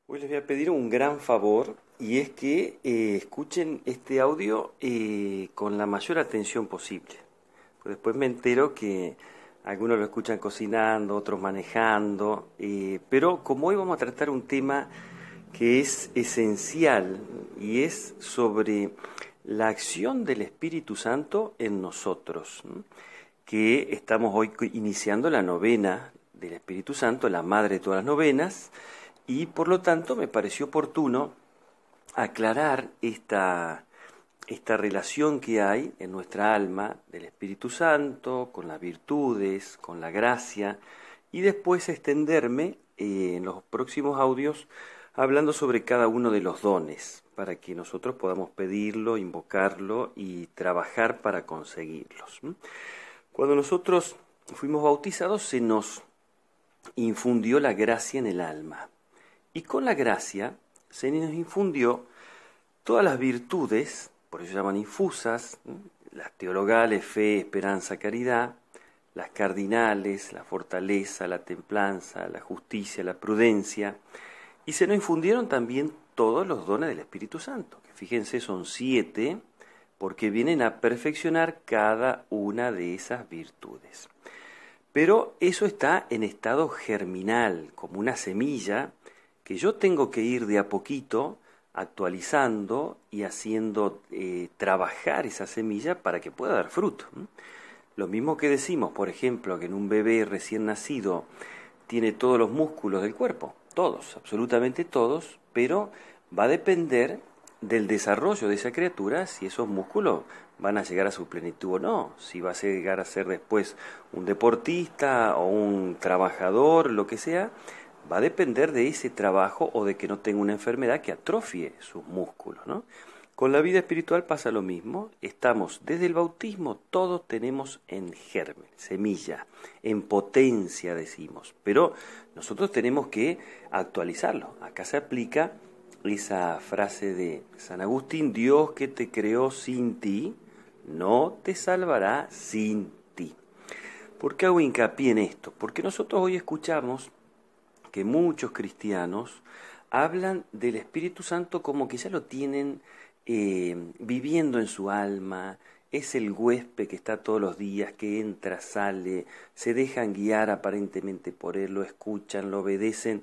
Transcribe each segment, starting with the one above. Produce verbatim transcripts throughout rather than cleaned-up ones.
Hoy les voy a pedir un gran favor y es que eh, escuchen este audio eh, con la mayor atención posible. Pues después me entero que algunos lo escuchan cocinando, otros manejando, eh, pero como hoy vamos a tratar un tema que es esencial y es sobre la acción del Espíritu Santo en nosotros, ¿no? Que estamos hoy iniciando la novena del Espíritu Santo, la madre de todas las novenas, y por lo tanto me pareció oportuno aclarar esta, esta relación que hay en nuestra alma del Espíritu Santo, con las virtudes, con la gracia, y después extenderme eh, en los próximos audios hablando sobre cada uno de los dones, para que nosotros podamos pedirlo, invocarlo y trabajar para conseguirlos. Cuando nosotros fuimos bautizados se nos infundió la gracia en el alma. Y con la gracia se nos infundió todas las virtudes, por eso se llaman infusas, ¿no? Las teologales, fe, esperanza, caridad, las cardinales, la fortaleza, la templanza, la justicia, la prudencia, y se nos infundieron también todos los dones del Espíritu Santo, que fíjense son siete, porque vienen a perfeccionar cada una de esas virtudes. Pero eso está en estado germinal, como una semilla, que yo tengo que ir de a poquito actualizando y haciendo eh, trabajar esa semilla para que pueda dar fruto. Lo mismo que decimos, por ejemplo, que en un bebé recién nacido tiene todos los músculos del cuerpo, todos, absolutamente todos, pero va a depender del desarrollo de esa criatura si esos músculos van a llegar a su plenitud o no, si va a llegar a ser después un deportista o un trabajador, lo que sea, va a depender de ese trabajo o de que no tenga una enfermedad que atrofie sus músculos, ¿no? Con la vida espiritual pasa lo mismo, estamos desde el bautismo, todos tenemos en germen, semilla, en potencia decimos, pero nosotros tenemos que actualizarlo. Acá se aplica esa frase de San Agustín: Dios que te creó sin ti, no te salvará sin ti. ¿Por qué hago hincapié en esto? Porque nosotros hoy escuchamos que muchos cristianos hablan del Espíritu Santo como que ya lo tienen eh, viviendo en su alma, es el huésped que está todos los días, que entra, sale, se dejan guiar aparentemente por él, lo escuchan, lo obedecen,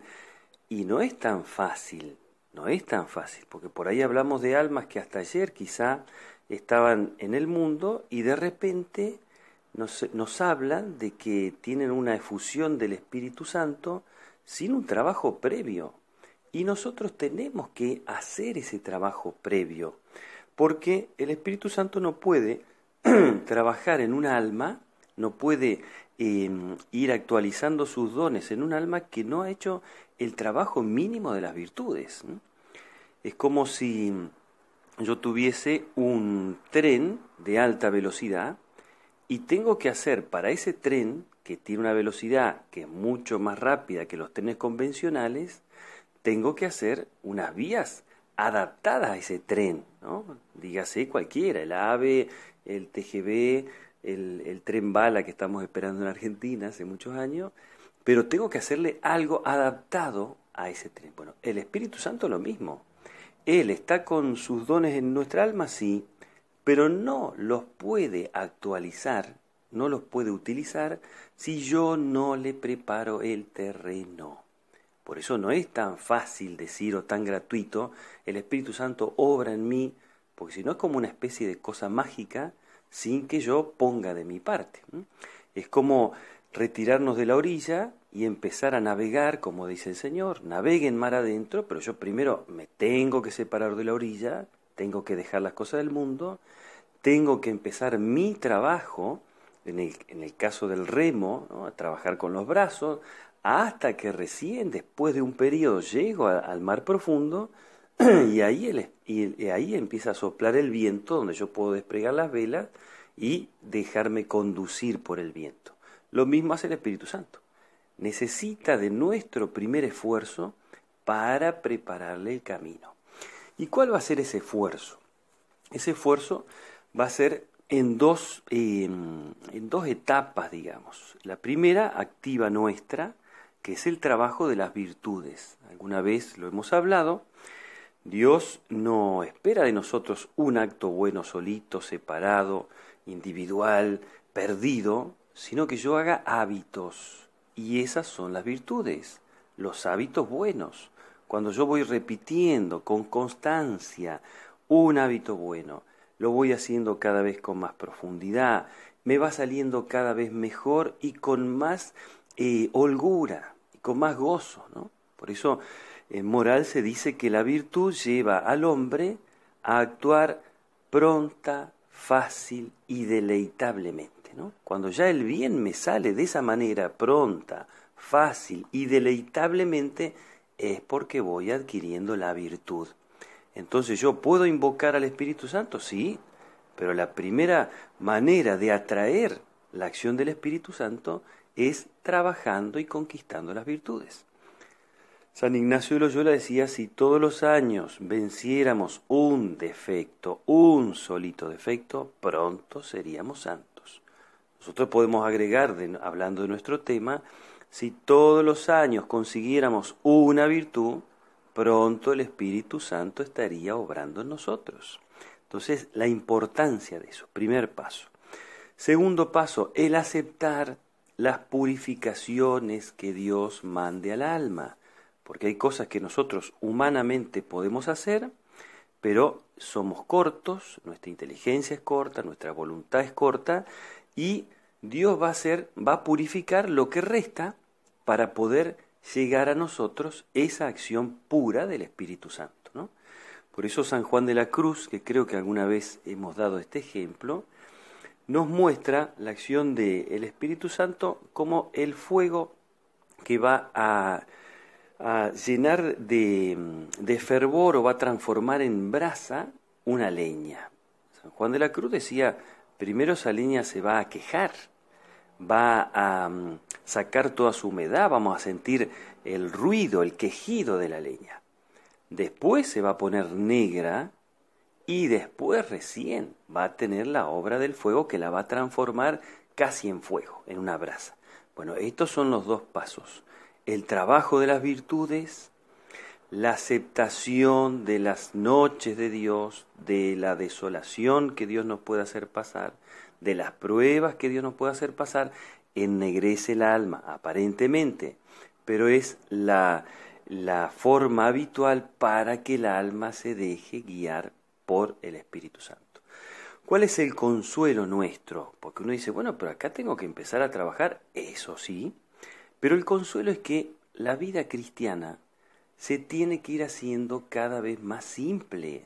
y no es tan fácil, no es tan fácil, porque por ahí hablamos de almas que hasta ayer quizá estaban en el mundo y de repente nos, nos hablan de que tienen una efusión del Espíritu Santo sin un trabajo previo. Y nosotros tenemos que hacer ese trabajo previo, porque el Espíritu Santo no puede trabajar en un alma, no puede eh, ir actualizando sus dones en un alma que no ha hecho el trabajo mínimo de las virtudes. Es como si yo tuviese un tren de alta velocidad y tengo que hacer para ese tren, que tiene una velocidad que es mucho más rápida que los trenes convencionales, tengo que hacer unas vías adaptadas a ese tren, ¿no? Dígase cualquiera, el AVE, el T G V, el, el tren bala que estamos esperando en Argentina hace muchos años, pero tengo que hacerle algo adaptado a ese tren. Bueno, el Espíritu Santo lo mismo. Él está con sus dones en nuestra alma, sí, pero no los puede actualizar, no los puede utilizar si yo no le preparo el terreno. Por eso no es tan fácil decir o tan gratuito, el Espíritu Santo obra en mí, porque si no es como una especie de cosa mágica sin que yo ponga de mi parte. Es como retirarnos de la orilla y empezar a navegar, como dice el Señor, naveguen mar adentro, pero yo primero me tengo que separar de la orilla, tengo que dejar las cosas del mundo, tengo que empezar mi trabajo, en el, en el caso del remo, ¿no? A trabajar con los brazos, hasta que recién después de un periodo llego a, al mar profundo y ahí, el, y ahí empieza a soplar el viento, donde yo puedo desplegar las velas y dejarme conducir por el viento. Lo mismo hace el Espíritu Santo. Necesita de nuestro primer esfuerzo para prepararle el camino. ¿Y cuál va a ser ese esfuerzo? Ese esfuerzo va a ser en dos, eh, en dos etapas, digamos. La primera, activa nuestra, que es el trabajo de las virtudes. Alguna vez lo hemos hablado. Dios no espera de nosotros un acto bueno solito, separado, individual, perdido, sino que yo haga hábitos. Y esas son las virtudes, los hábitos buenos. Cuando yo voy repitiendo con constancia un hábito bueno, lo voy haciendo cada vez con más profundidad, me va saliendo cada vez mejor y con más eh, holgura, y con más gozo, ¿no? Por eso en moral se dice que la virtud lleva al hombre a actuar pronta, fácil y deleitablemente, ¿no? Cuando ya el bien me sale de esa manera pronta, fácil y deleitablemente, es porque voy adquiriendo la virtud. Entonces yo puedo invocar al Espíritu Santo, sí, pero la primera manera de atraer la acción del Espíritu Santo es trabajando y conquistando las virtudes. San Ignacio de Loyola decía, si todos los años venciéramos un defecto, un solito defecto, pronto seríamos santos. Nosotros podemos agregar, de, hablando de nuestro tema, si todos los años consiguiéramos una virtud, pronto el Espíritu Santo estaría obrando en nosotros. Entonces, la importancia de eso, primer paso. Segundo paso, el aceptar las purificaciones que Dios mande al alma. Porque hay cosas que nosotros humanamente podemos hacer, pero somos cortos, nuestra inteligencia es corta, nuestra voluntad es corta, y Dios va a hacer, va a purificar lo que resta para poder llegar a nosotros esa acción pura del Espíritu Santo, ¿no? Por eso San Juan de la Cruz, que creo que alguna vez hemos dado este ejemplo, nos muestra la acción del Espíritu Santo como el fuego que va a a llenar de, de fervor o va a transformar en brasa una leña. San Juan de la Cruz decía, primero esa leña se va a quejar, va a um, sacar toda su humedad, vamos a sentir el ruido, el quejido de la leña. Después se va a poner negra y después recién va a tener la obra del fuego que la va a transformar casi en fuego, en una brasa. Bueno, estos son los dos pasos. El trabajo de las virtudes, la aceptación de las noches de Dios, de la desolación que Dios nos puede hacer pasar, de las pruebas que Dios nos puede hacer pasar, ennegrece el alma, aparentemente, pero es la, la forma habitual para que el alma se deje guiar por el Espíritu Santo. ¿Cuál es el consuelo nuestro? Porque uno dice, bueno, pero acá tengo que empezar a trabajar, eso sí. Pero el consuelo es que la vida cristiana se tiene que ir haciendo cada vez más simple.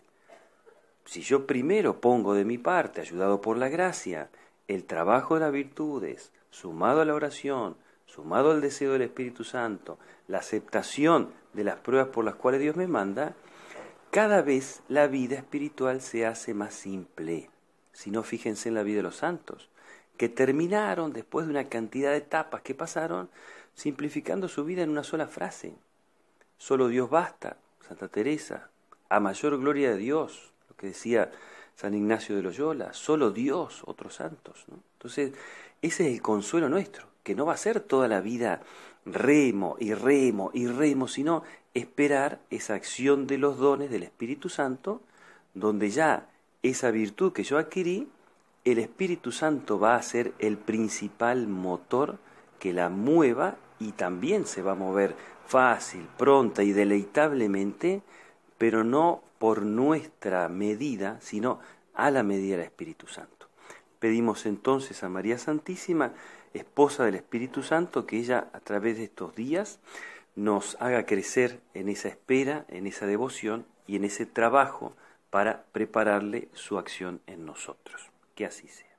Si yo primero pongo de mi parte, ayudado por la gracia, el trabajo de las virtudes, sumado a la oración, sumado al deseo del Espíritu Santo, la aceptación de las pruebas por las cuales Dios me manda, cada vez la vida espiritual se hace más simple. Si no, fíjense en la vida de los santos, que terminaron después de una cantidad de etapas que pasaron, simplificando su vida en una sola frase. Solo Dios basta, Santa Teresa, a mayor gloria de Dios, lo que decía San Ignacio de Loyola, solo Dios, otros santos, ¿no? Entonces, ese es el consuelo nuestro, que no va a ser toda la vida remo y remo y remo, sino esperar esa acción de los dones del Espíritu Santo, donde ya esa virtud que yo adquirí, el Espíritu Santo va a ser el principal motor que la mueva y también se va a mover fácil, pronta y deleitablemente, pero no por nuestra medida, sino a la medida del Espíritu Santo. Pedimos entonces a María Santísima, esposa del Espíritu Santo, que ella a través de estos días nos haga crecer en esa espera, en esa devoción y en ese trabajo para prepararle su acción en nosotros. Que así sea.